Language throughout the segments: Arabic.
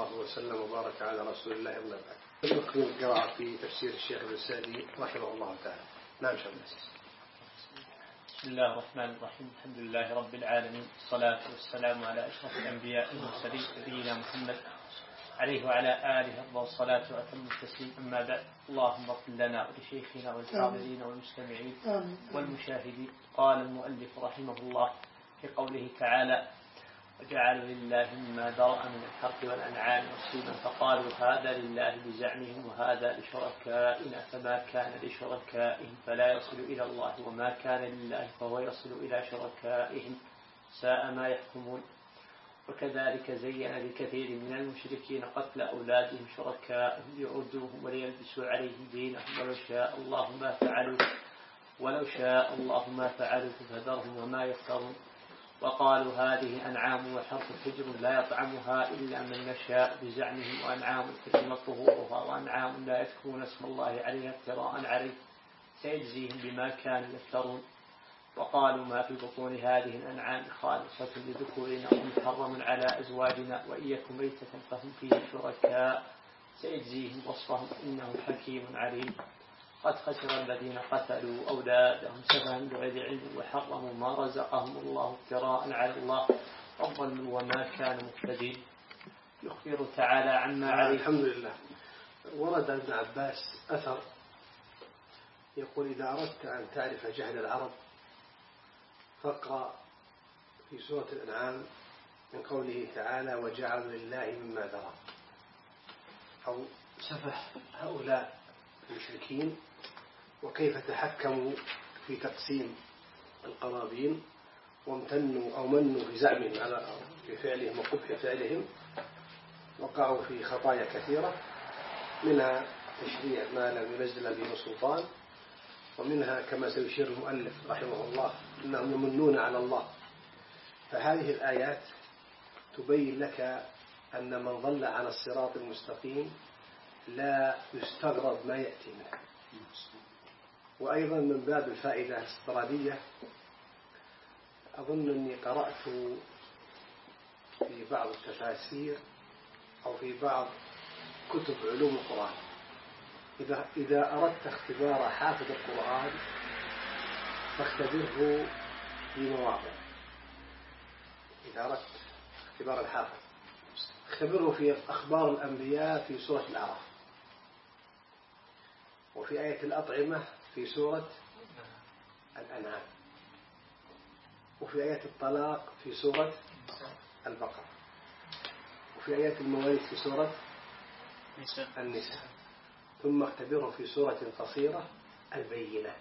الله وسلم وبارك على رسول الله أما بعد. نكمل القراءة في تفسير الشيخ ابن سعدي رحمه الله تعالى. نعم شيخ. بسم الله الرحمن الرحيم. الحمد لله رب العالمين، الصلاة والسلام على أشرف الأنبياء والمرسلين نبينا محمد عليه وعلى آله أفضل الصلاة وأتم التسليم. أما بعد، اللهم اغفر لنا ولشيخنا والحاضرين والمستمعين والمشاهدين. قال المؤلف رحمه الله في قوله تعالى: وجعلوا لله مما ذرأ من الحرث والأنعام نصيبا فقالوا هذا لله بزعمهم وهذا لشركائنا، فما كان لشركائهم فلا يصل إلى الله وما كان لله فهو يصل إلى شركائهم، ساء ما يحكمون. وكذلك زين لكثير من المشركين قتل أولادهم شركائهم ليردوهم وليلبسوا عليهم دينهم ولو شاء الله ما فعلوا فذرهم وما يفترون. وقالوا هذه أنعام وحرث حجر لا يطعمها إلا من نشاء بزعمهم، وأنعام حرمت ظهورها وأنعام لا يذكرون اسم الله عليها افتراء عليه سيجزيهم بما كانوا يفترون. وقالوا ما في بطون هذه الأنعام خالصة لذكورنا ومحرم على أزواجنا وإن يكن ميتة فهم فيه شركاء سيجزيهم وصفهم إنه حكيم عليم. قد خسر الذين قتلوا أولادهم سفها بغير علم وحرموا ما رزقهم الله افتراء على الله وضلوا وما كانوا مهتدين. يخبر تعالى عما عليه. الحمد لله. ورد ابن عباس أثر يقول: إذا أردت أن تعرف جهل العرب فاقرأ في سورة الأنعام من قوله تعالى: وجعلوا لله مما ذرأ، أو سفح هؤلاء المشركين وكيف تحكموا في تقسيم القرابين وامتنوا أو منوا في زعمهم على في فعلهم وقبح فعلهم، وقعوا في خطايا كثيرة، منها تشريع ما لم ينزل به سلطان، ومنها كما سيشير المؤلف رحمه الله أنهم يمنون على الله. فهذه الآيات تبين لك أن من ضل عن الصراط المستقيم لا يستغرب ما يأتي منه. وأيضا من باب الفائدة الاستطرادية، أظن أني قرأت في بعض التفاسير أو في بعض كتب علوم القرآن إذا أردت اختبار حافظ القرآن فاختبره في مواضع. إذا أردت اختبار الحافظ اختبره في أخبار الأنبياء في سورة الأعراف، وفي آية الأطعمة في سورة الأنعام، وفي آية الطلاق في سورة البقرة، وفي آية المواريث في سورة النساء، ثم اختبره في سورة قصيرة البينة.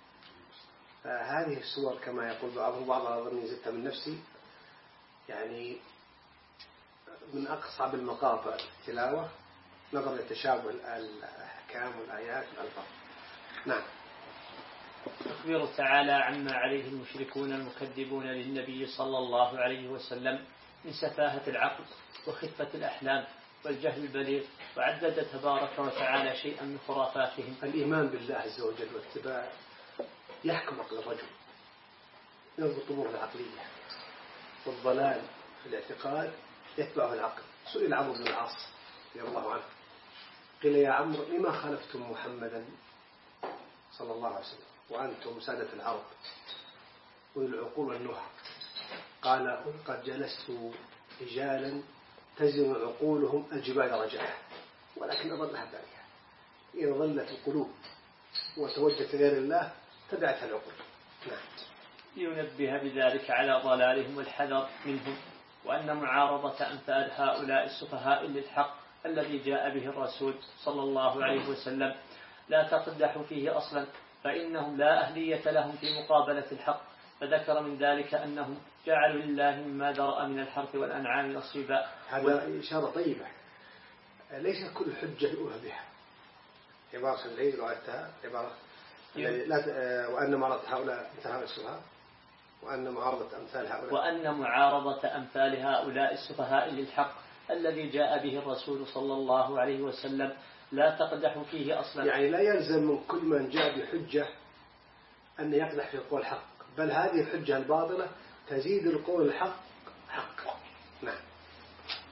فهذه السور كما يقول بعضها أظني زدت من نفسي، يعني من أقصى بالمقاطع التلاوة نظر لتشابه الأحكام والآيات والألفاظ. نعم. يخبر تعالى عما عليه المشركون المكذبون للنبي صلى الله عليه وسلم من سفاهة العقل وخفة الأحلام والجهل البليغ، وعدد تبارك وتعالى شيئا من خرافاتهم. الإيمان بالله عز وجل واتباع يحكم عقل الرجل، يضبط أمور العقلية، والضلال في الاعتقاد يتبعه العقل. سئل عمرو بن العاص رضي الله عنه، قيل: يا عمرو لما خالفتم محمدا صلى الله عليه وسلم وأنتم سادة العرب والعقول والنهى؟ قال: قد جلست رجالا تزن عقولهم الجبال رجاء، ولكن أضلها بالها. إذا ظلت القلوب وتوجهت غير الله تبعتها العقول. نعم. لينبه بذلك على ضلالهم والحذر منهم، وأن معارضة أمثال هؤلاء السفهاء للحق الذي جاء به الرسول صلى الله عليه وسلم لا تقدح فيه أصلا، فإنهم لا أهلية لهم في مقابلة الحق. فذكر من ذلك أنهم جعلوا لله مما ذرأ من الحرث والأنعام نصيبا. هذا إشارة طيبة. ليس كل حجة يؤهى بها. عبارة الليل وعدتها عبارة وأن معارضة هؤلاء انتهى السفهاء، وأن معارضة أمثال هؤلاء السفهاء للحق الذي جاء به الرسول صلى الله عليه وسلم لا تقدح فيه أصلا. يعني لا يلزم من كل من جاء بحجة أن يقدح في قول الحق، بل هذه الحجة الباطلة تزيد القول الحق حق. نعم.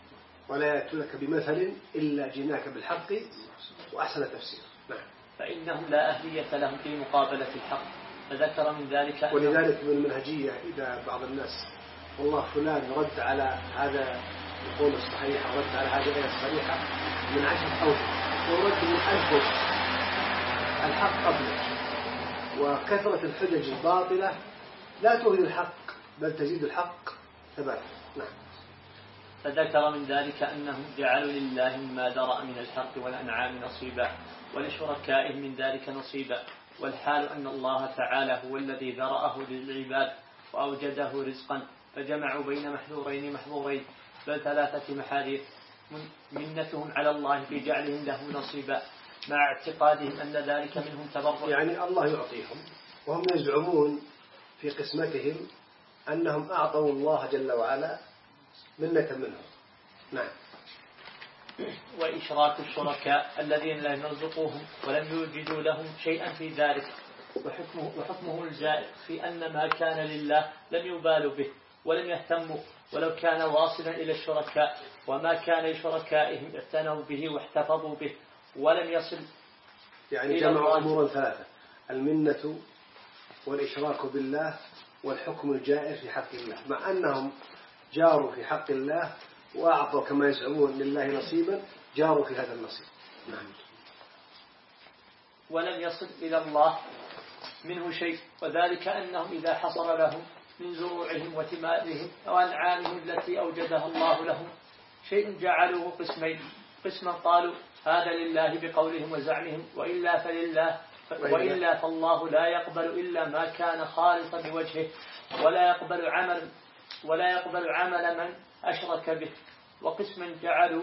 ولا يأتونك بمثل إلا جئناك بالحق وأحسن تفسير. نعم. فإنهم لا أهلية لهم في مقابلة الحق. فذكر من ذلك ولذلك من المنهجية إذا بعض الناس والله فلان رد على هذا القول الصحيح أو رد على هذه الآية الصريحة من 10 أوجه ورد من 1000 وجه، الحق قبله، وكثرة الحجج الباطلة لا تهدي الحق بل تزيد الحق ثباتا. نعم. فذكر من ذلك أنهم جعلوا لله مما ذرأ من الحق والأنعام نصيبا ولشركائهم من ذلك نصيبا، والحال أن الله تعالى هو الذي ذرأه للعباد وأوجده رزقا، فجمعوا بين محظورين بل 3 محاذير، منتهم على الله في جعلهم له نصيبا مع اعتقادهم أن ذلك منهم تبرع. يعني الله يعطيهم وهم يزعمون في قسمتهم أنهم أعطوا الله جل وعلا منة منهم. نعم. وإشراك الشركاء الذين لم يرزقوهم ولم يوجدوا لهم شيئا في ذلك، وحكمه الجائر في أن ما كان لله لم يبالوا به ولم يهتموا ولو كان واصلا إلى الشركاء، وما كان لشركائهم اعتنوا به واحتفظوا به ولم يصل. يعني جمعوا أمورا 3: المنة والإشراك بالله والحكم الجائر في حق الله، مع أنهم جاروا في حق الله وأعطوا كما يزعمون لله نصيبا، جاروا في هذا النصيب. نعم. ولم يصل إلى الله منه شيء، وذلك أنهم إذا حصل لهم من زروعهم وثمارهم وأنعامهم التي أوجدها الله لهم شيء جعلوه قسمين: قسما قالوا هذا لله بقولهم وزعمهم، وإلا فالله لا يقبل إلا ما كان خالصا بوجهه، ولا يقبل عمل من أشرك به. وقسما جعلوا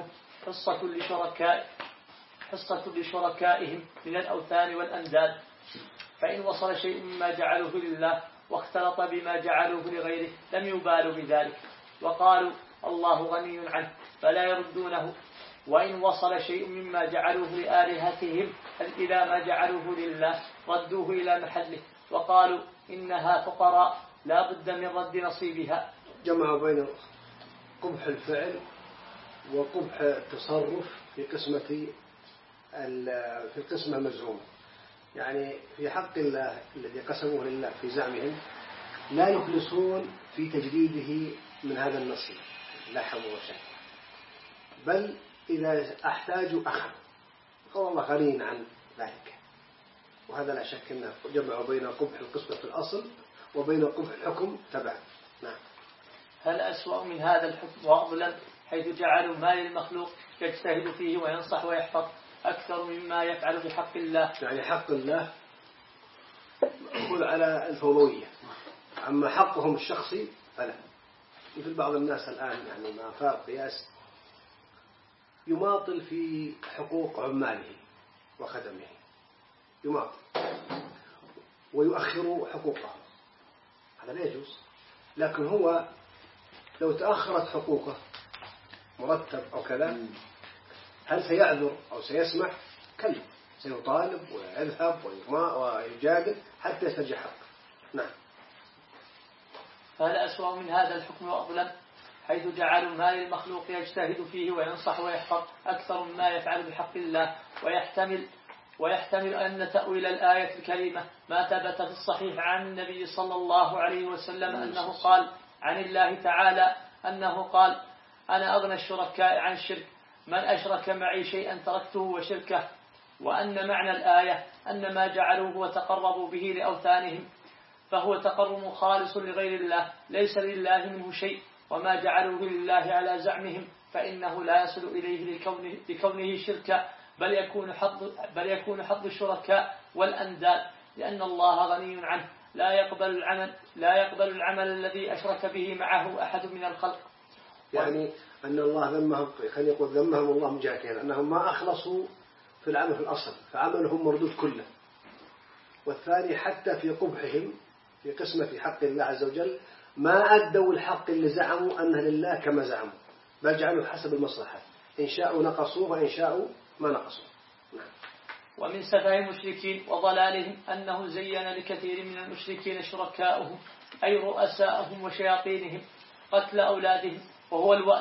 حصة لشركائهم من الأوثان والأنداد، فإن وصل شيء مما جعلوه لله واختلط بما جعلوه لغيره لم يبالوا بذلك، وقالوا الله غني عنه فلا يردونه. وإن وصل شيء مما جعلوه لآلهتهم إلى ما جعلوه لله ردوه إلى محله، وقالوا إنها فقراء لا بد من رد نصيبها. جمعوا بين قبح الفعل وقبح التصرف في القسمة المزعومة. يعني في حق الله الذي قسموه لله في زعمهم لا يخلصون في تجديده من هذا النصيب لحم وشيء، بل إذا احتاجوا أخذ، قال الله غني عن ذلك. وهذا لا شك أنه جمعوا بين قبح القسمة في الأصل وبين قبح الحكم تبعا. نعم. هل أسوأ من هذا الحكم وأظلم حيث جعلوا ما للمخلوق يجتهد فيه وينصح ويحفظ أكثر مما يفعل بحق الله؟ يعني حق الله يقول على الفوضوية، أما حقهم الشخصي فلا. مثل بعض الناس الآن يعني ما فارق قياس يماطل في حقوق عماله وخدمه، يماطل ويؤخر حقوقه، هذا لا يجوز. لكن هو لو تأخرت حقوقه مرتب أو كذا هل سيعذر أو سيسمح؟ كلا، سيطالب ويذهب ويجادل حتى يسترجع حقه. نعم. فهل أسوأ من هذا الحكم وأظلم حيث جعلوا ما للمخلوق يجتهد فيه وينصح ويحفظ أكثر مما يفعل بحق الله، ويحتمل أن تأويل الآية الكريمة ما ثبت في الصحيح عن النبي صلى الله عليه وسلم أنه قال عن الله تعالى أنه قال أنا أغنى الشركاء عن الشرك، من أشرك معي شيئا تركته وشركه. وأن معنى الآية أن ما جعلوه وتقربوا به لأوثانهم فهو تقرب خالص لغير الله ليس لله منه شيء، وما جعلوه لله على زعمهم فإنه لا يصل إليه لكونه شركا، بل يكون حظ الشركاء والأنداد، لأن الله غني عنه لا يقبل العمل الذي أشرك به معه أحد من الخلق. يعني أن الله ذمهم الله من جهتين، أنهم ما أخلصوا في العمل في الأصل فعملهم مردود كله، والثاني حتى في قبحهم في قسمة حق الله عز وجل ما أدوا الحق اللي زعموا أنه لله كما زعموا، بل جعلوا حسب المصلحة، إن شاءوا نقصوه وإن شاءوا ما نقصوه. ومن سفه المشركين وضلالهم أنه زين لكثير من المشركين شركاؤهم أي رؤساءهم وشياطينهم قتل أولادهم وهو الوأد،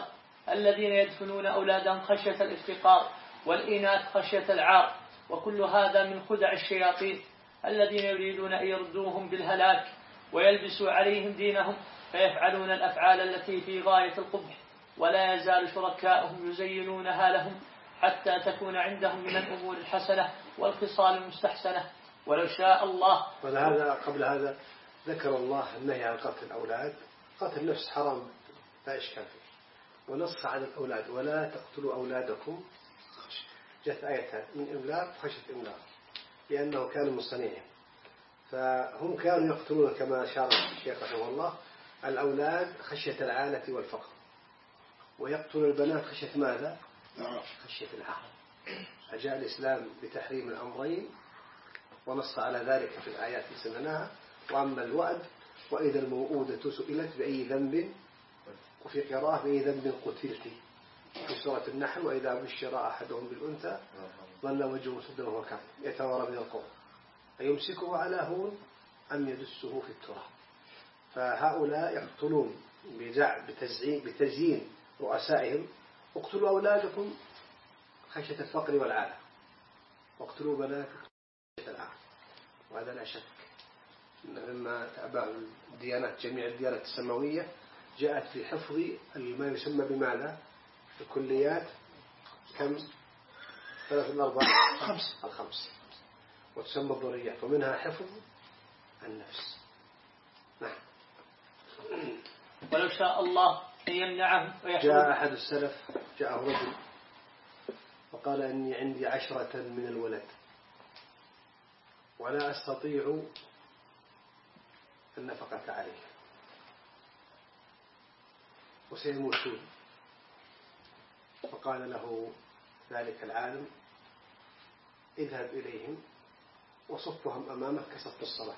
الذين يدفنون أولادهم خشية الافتقار، والإناث خشية العار، وكل هذا من خدع الشياطين الذين يريدون أن يردوهم بالهلاك ويلبسوا عليهم دينهم، فيفعلون الأفعال التي في غاية القبح، ولا يزال شركاؤهم يزينونها لهم حتى تكون عندهم من الأمور الحسنة والخصال المستحسنة. ولو شاء الله. قبل هذا ذكر الله النهي عن قتل الأولاد. قتل النفس حرام لا إشكال فيه، ونص على الأولاد ولا تقتلوا أولادكم. جاءت آية من إملاق خشية إملاق، لأنه كانوا مصنعين، فهم كانوا يقتلون كما أشار الشيخ رحمه الله الأولاد خشية العالة والفقر، ويقتل البنات خشية ماذا؟ خشية العار. فجاء الإسلام بتحريم الأمرين ونص على ذلك في الآيات التي سمعناها. وأما الوعد وإذا الموءودة سئلت بأي ذنب، وفي قراءة بأي ذنب قتلت في سورة النحل، وإذا بشر أحدهم بالأنثى ظل وجهه مسودا وهو كظيم يتوارى من القوم أيمسكه على هون أم يدسه في التراب. فهؤلاء يقتلون بتزيين رؤسائهم. اقتلوا أولادكم خشية الفقر والعالة، واقتلوا بناتكم خشية العار. وهذا لا شك مما تأباه الديانات، جميع الديانات السماوية جاءت في حفظ ما يسمى بماذا؟ الكليات كم؟ 3 4 5 وتسمى الضروريات، ومنها حفظ النفس. نعم. ولو شاء الله أن يمنعهم. جاء أحد السلف جاءه رجل وقال إني عندي 10 من الولد ولا أستطيع النفقة عليه وسيموتون. فقال له ذلك العالم اذهب إليهم وصفهم أمامك كصف الصلاة،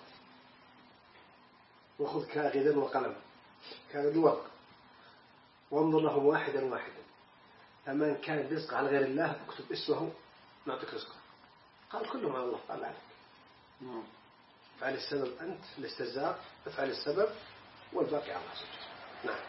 وخذ كاغدا وقلم كاغد ورق وانظر لهم واحدا واحدا، فمن كان رزق على غير الله اكتب اسمه نعطيك رزقه. قال كلهم على الله. قال عليك افعل السبب أنت الاستزاق، افعل السبب والباقي على الله سبحانه. نعم.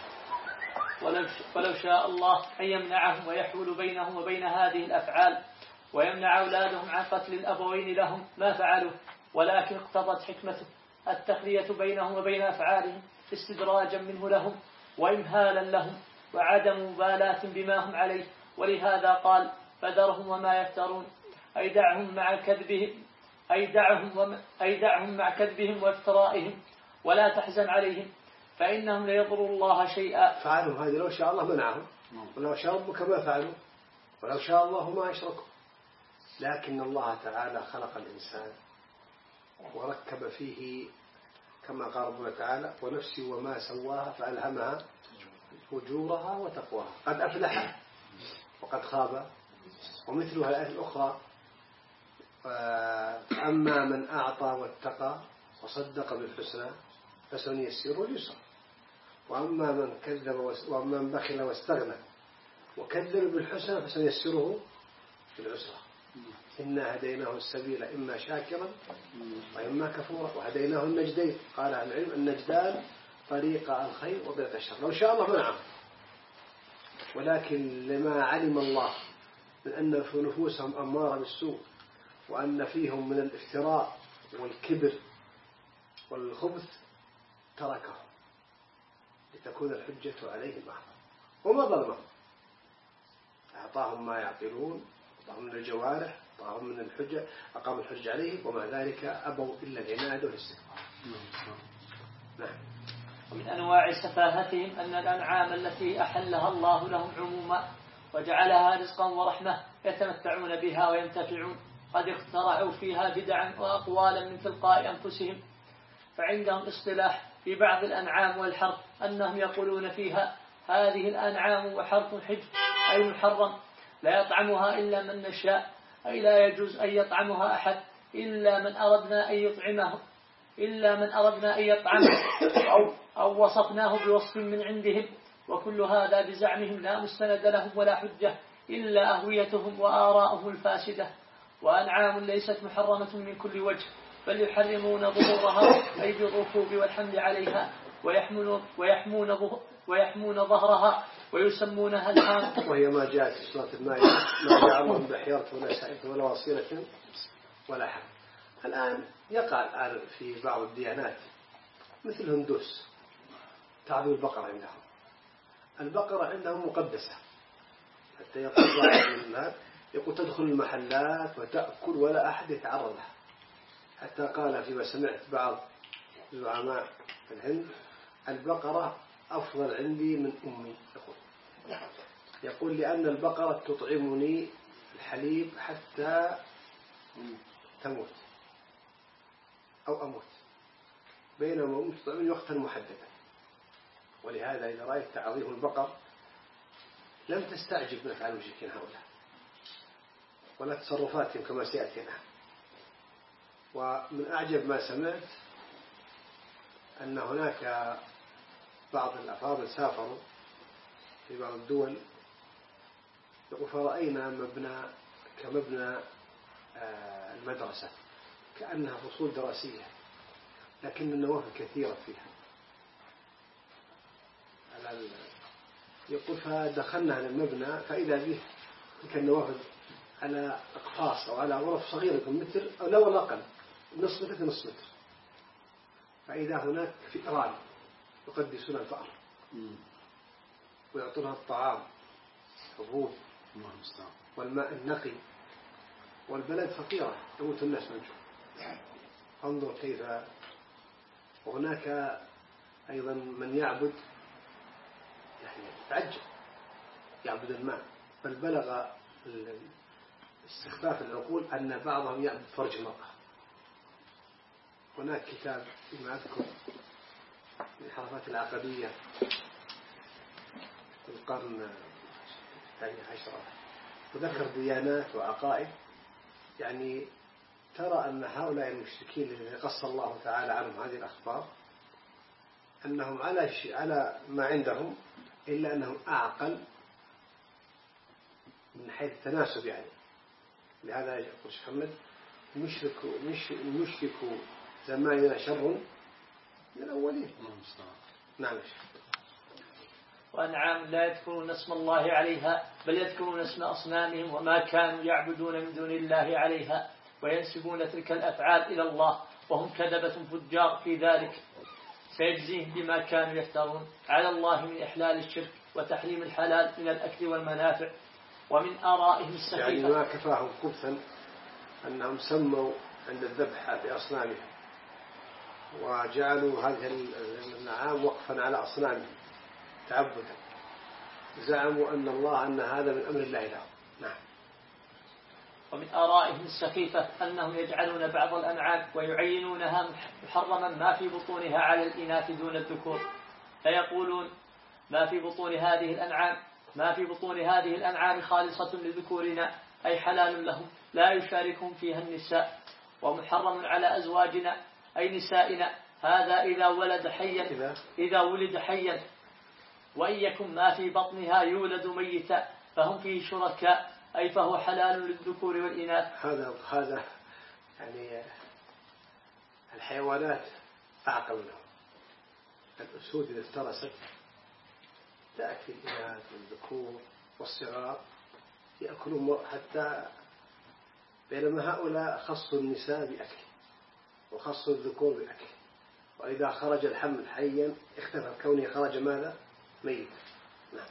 ولو شاء الله أن يمنعهم ويحول بينهم وبين هذه الأفعال ويمنع أولادهم عن قتل الأبوين لهم ما فعلوا، ولكن اقتضت حكمته التخلية بينهم وبين أفعالهم استدراجا منه لهم وإمهالا لهم وعدم مبالاة بما هم عليه. ولهذا قال فذرهم وما يفترون، أي دعهم مع كذبهم وافترائهم ولا تحزن عليهم فإنهم لا يضروا الله شيئا. فعلوا هذه لو شاء الله منعهم، ولو شاء ربك ما فعلوا، ولو شاء الله ما أشركوا. لكن الله تعالى خلق الإنسان وركب فيه كما قال ربنا تعالى ونفسي وما سواها فألهمها فجورها وتقواها قد أفلح وقد خاب. ومثلها الآية الأخرى أما من أعطى واتقى وصدق بالحسنى فسنيسره اليسرى، وأما من كذب ومن بخل واستغنى وكذب بالحسنى فسنيسره بالعسرى. إنا هديناه السبيل إما شاكرا وإما كفورا وهديناه النجدين. قال أهل العلم النجدان طريق الخير وطريق الشر. لو شاء الله منعهم، ولكن لما علم الله من أن في نفوسهم أمارة بالسوء وأن فيهم من الافتراء والكبر والخبث تركهم لتكون الحجة عليهم أعظم. وما ظلمهم، أعطاهم ما يعقلون، أعطاهم من الجوارح، أعطاهم من الحجة، أقام الحجة عليهم، ومع ذلك أبوا إلا العناد والاستكبار. نعم. ومن أنواع سفاهتهم أن الأنعام التي أحلها الله لهم عموما وجعلها رزقا ورحمة يتمتعون بها وينتفعون قد اخترعوا فيها بدعا وأقوالا من تلقاء أنفسهم. فعندهم اصطلاح في بعض الأنعام والحرث أنهم يقولون فيها هذه الأنعام وحرث حجر أي محرم لا يطعمها إلا من نشاء، أي لا يجوز أن يطعمها أحد إلا من أردنا أن يطعمه أو وصفناه بوصف من عندهم. وكل هذا بزعمهم لا مستند لهم ولا حجة إلا أهويتهم وآراءهم الفاسدة. وأنعام ليست محرمة من كل وجه بل يحرمون ظهورها أي بالركوب والحمل عليها ويحمون ظهرها ويسمونها الهام. وهي ما جاءت في سورة المائدة ما جعلهم بحيرة ولا سائبة ولا وصيلة ولا حم. الآن يقع الآن في بعض الديانات مثل الهندوس تعظيم البقرة عندهم. البقرة عندهم مقدسة حتى يقول تدخل المحلات وتأكل ولا أحد يتعرض لها. حتى قال فيما سمعت بعض زعماء الهند البقرة أفضل عندي من أمي. يقول لأن البقرة تطعمني الحليب حتى تموت أو أموت، بينما أمي تطعمني وقتا محددا. ولهذا إذا رأيت تعظيم البقر لم تستعجب من أفعال المشركين هؤلاء ولا تصرفاتهم كما سيأتينا. ومن أعجب ما سمعت أن هناك بعض الأفاضل سافروا في بعض الدول فرأينا مبنى كمبنى المدرسة كأنها فصول دراسية لكن النوافذ كثيرة فيها. يقول فدخلنا على المبنى فإذا به تلك النوافذ على أقفاص أو على غرف صغيرة متر أو لا ولا أقل نصف متر نصف متر. فإذا هناك فئران يقدسون الفأر ويعطونها الطعام حبوب والماء النقي والبلد فقيرة يموت الناس من جوع. انظر كيف. وهناك أيضا من يعبد يعني تعجب يعبد الماء، بل بلغ استخفاف العقول أن بعضهم يعبد فرج المرأة. هناك كتاب فيما أذكر من الحركات العقدية في القرن الثاني عشر وذكر ديانات وعقائد يعني ترى أن هؤلاء المشركين الذين قص الله تعالى عنهم هذه الأخبار أنهم على ما عندهم إلا أنهم أعقل من حيث التناسب يعني. لهذا يقول شيخ محمد مشرك زماننا شر من الأولين. نعم. وأنعام لا يذكرون اسم الله عليها بل يذكرون اسم أصنامهم وما كانوا يعبدون من دون الله عليها وينسبون تلك الأفعال إلى الله وهم كذبة فجار في ذلك. سيجزيهم بما كانوا يفترون على الله من إحلال الشرك وتحريم الحلال من الأكل والمنافع. ومن آرائهم السخيفة يعني ما كفاهم خبثا أنهم سموا عند الذبح بأصنامهم وجعلوا هذه النعام وقفا على أصنامهم تعبدا. زعموا أن هذا من أمر الله لهم. نعم. ومن آرائهم السخيفة أنهم يجعلون بعض الأنعام ويعينونها محرما ما في بطونها على الإناث دون الذكور فيقولون ما في بطون هذه الأنعام خالصة لذكورنا أي حلال لهم لا يشاركهم فيها النساء ومحرم على أزواجنا أي نسائنا هذا إذا ولد حيا وإن يكن ما في بطنها يولد ميتا فهم فيه شركاء أي فهو حلال للذكور والإناث. هذا يعني الحيوانات أعقل لهم. الأسود إذا افترست تأكل الإناث والذكور والصغار يأكلون حتى بينما هؤلاء خصوا النساء بأكل وخصوا الذكور بأكل. وإذا خرج الحمل حيا اختفى كونه خرج ماذا؟ ميت. نعم.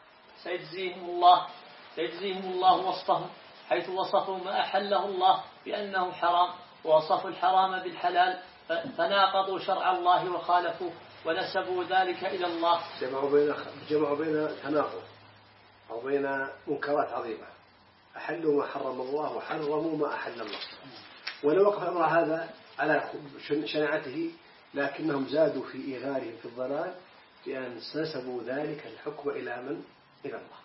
سيجزيهم الله وصفهم حيث وصفوا ما أحله الله بأنه حرام ووصفوا الحرام بالحلال فناقضوا شرع الله وخالفوه ونسبوا ذلك إلى الله. جمعوا بين تناقض أو بين منكرات عظيمة. أحلوا ما حرم الله وحرموا ما أحل الله. ولو وقف أمر هذا على شناعته لكنهم زادوا في إيغارهم في الضلال بأن نسبوا ذلك الحكم إلى من؟ إلى الله.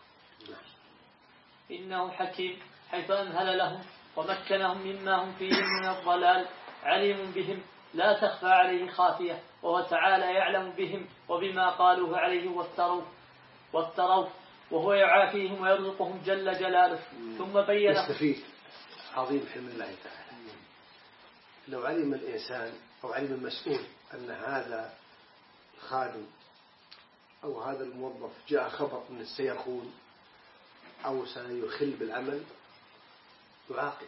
إنه حكيم حيث أمهل لهم ومكنهم مما هم فيه من الضلال عليم بهم لا تخفى عليه خافية وهو تعالى يعلم بهم وبما قالوه عليه وافتروه وهو يعافيهم ويرزقهم جل جلاله. ثم بين يستفيد عظيم حلم الله تعالى. لو علم الإنسان أو علم المسؤول أن هذا خادم أو هذا الموظف جاء خبر أنه سيخون أو سيخل بالعمل يعاقب،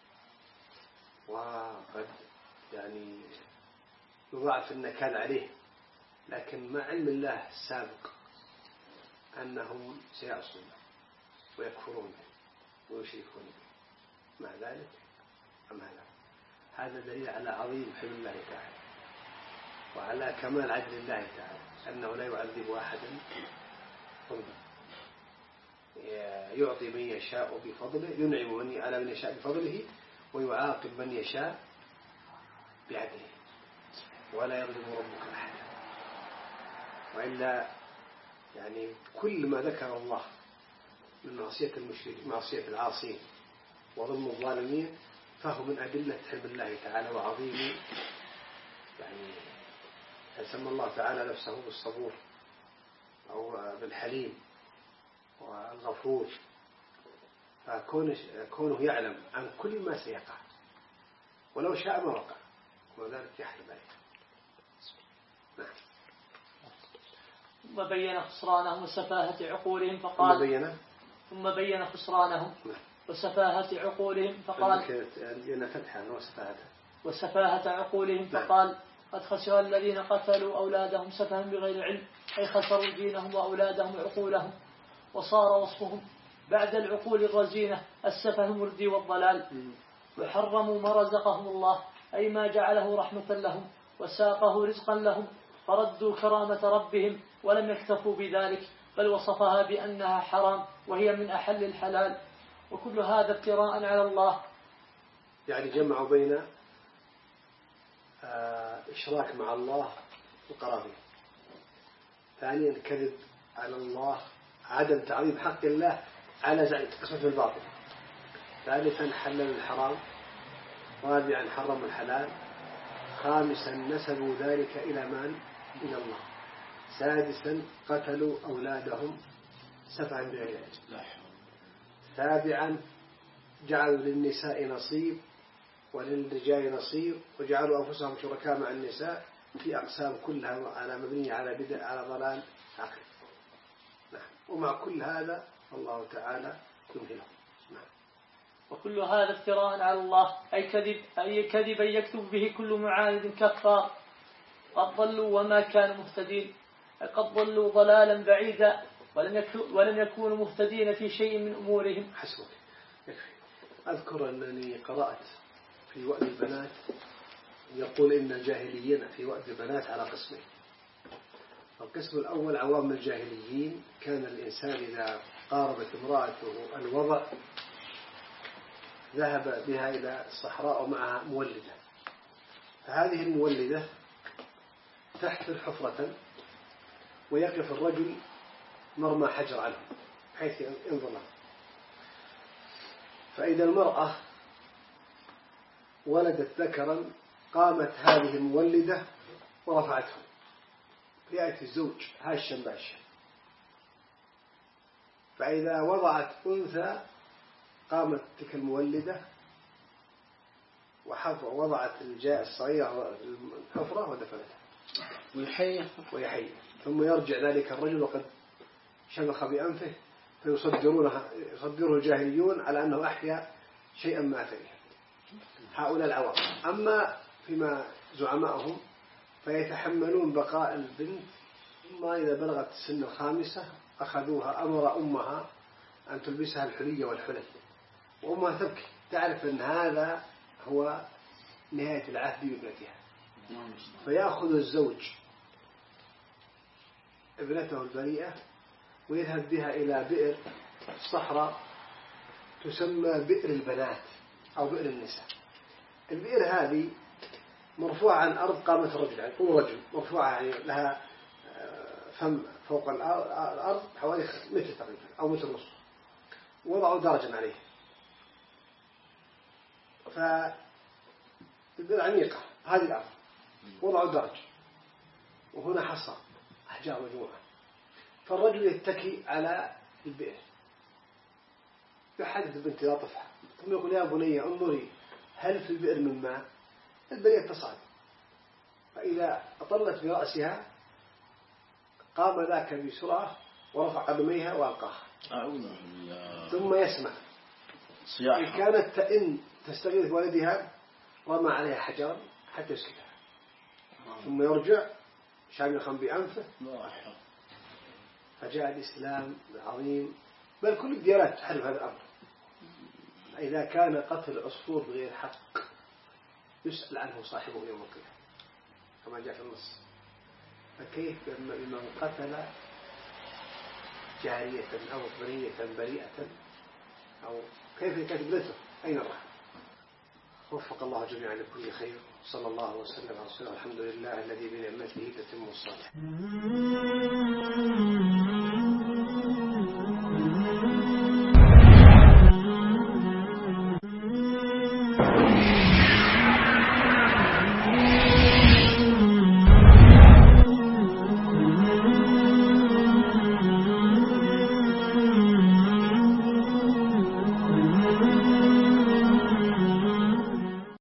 وقد يعني يضاعف النكال عليه، لكن مع علم الله السابق أنهم سيعصون ويكفرون ويشركون به، مع ذلك أم هذا دليل على عظيم حلم الله تعالى وعلى كمال عدل الله تعالى، أنه لا يعذب أحدا يعطي من يشاء بفضله، ينعم على من يشاء بفضله ويعاقب من يشاء بعدله، ولا يظلم ربك أحدا. وإلا يعني كل ما ذكر الله من معصية المشركين، معصية العاصين وظلم الظالمين، فهو من أدلة حلم الله تعالى وعظيم. يعني سمى الله تعالى نفسه بالصبور أو بالحليم والغفور، فكونه يعلم عن كل ما سيقع ولو شاء ما وقع، وذلك يحلم عليه. نعم. ثم بين خسرانهم وسفاهة عقولهم فقال ثم بين خسرانهم وسفاهة عقولهم فقال وسفاهة عقولهم فقال قد خسر الذين قتلوا أولادهم سفها بغير علم، أي خسروا دينهم وأولادهم عقولهم، وصار وصفهم بعد العقول الرزينة السفه المردي والضلال، وحرموا ما رزقهم الله، أي ما جعله رحمة لهم وساقه رزقا لهم، فردوا كرامة ربهم ولم يكتفوا بذلك، بل وصفها بأنها حرام وهي من أحل الحلال، وكل هذا افتراء على الله. يعني جمعوا بين إشراك مع الله وقرابه، ثانيا الكذب على الله، عدم تعظيم حق الله على زعم قسمة الباطل، ثالثا حلل الحرام، رابعا حرم الحلال، خامسا نسبوا ذلك إلى من؟ إلى الله، سادسا قتلوا أولادهم سفها بغير علم، سابعا جعلوا للنساء نصيب وللرجال نصيب، وجعلوا أنفسهم شركاء مع النساء في أقسام كلها على مبنية على بدع على ضلال عقل. نعم. ومع كل هذا الله تعالى يمهله. نعم. وكل هذا افتراء على الله، أي كذبا يكتب به كل معاند كفار، قد ضلوا وما كانوا مهتدين، قد ضلوا ضلالا بعيدا ولم يكونوا مهتدين في شيء من أمورهم. حسبك يكفي. أذكر أنني قرأت في وأد البنات يقول إن الجاهليين في وأد البنات على قسمين. القسم الأول عوام الجاهليين، كان الإنسان إذا قاربت امرأته الوضع ذهب بها إلى الصحراء ومعها مولدة، فهذه المولدة تحفر حفرة ويقف الرجل مرمى حجر عنه حيث ينظر له، فإذا المرأة ولدت ذكرا قامت هذه المولدة ورفعته، يأتي الزوج هاشا باشا، فإذا وضعت أنثى قامت تلك المولدة ووضعت الجاء الصغيرة الحفرة ودفنتها ويحيي، ثم يرجع ذلك الرجل وقد شمخ بأنفه، فيصدره الجاهليون على أنه أحيا شيئا ما أثره. هؤلاء العوام. أما فيما زعمائهم فيتحملون بقاء البنت، ثم إذا بلغت السن الخامسة أخذوها، أمر أمها أن تلبسها الحلي والحلل، وأمها تبكي، تعرف أن هذا هو نهاية العهد بابنتها، فيأخذ الزوج ابنته البريئة ويذهب بها إلى بئر الصحراء تسمى بئر البنات أو بئر النساء. البئر هذه مرفوعة عن أرض قامة الرجل، يعني طول رجل مرفوعة، يعني لها فم فوق الأرض حوالي متر تقريبا أو متر ونصف، وضعوا درجا عليه، فالبئر عميقة هذه الأرض، وضعوا درج، وهنا حصى أحجار مجموعة، فالرجل يتكي على البئر يحدث البنت لطفها، ثم يقول يا بني انظري هل في البئر من ماء؟ البنية تصعد، فإذا أطلت برأسها قام ذاك بسرعة ورفع قدميها وألقاها ثم يسمع إن كانت تئن تستغيث بولدها رمى عليها حجرا حتى يسكتها ثم يرجع شامخا بأنفه. فجاء الإسلام العظيم، بل كل الديانات تحرم هذا الأمر. إذا كان قتل العصفور بغير حق يسأل عنه صاحبه يوم القيامة كما جاء في النص. فكيف بمن قتل جارية أو برية بريئة، أو كيف ابنته؟ أين راح؟ وفق الله جميعا لكل خير. صلى الله وسلم على رسوله. الحمد لله الذي بنعمته تتم الصالحات.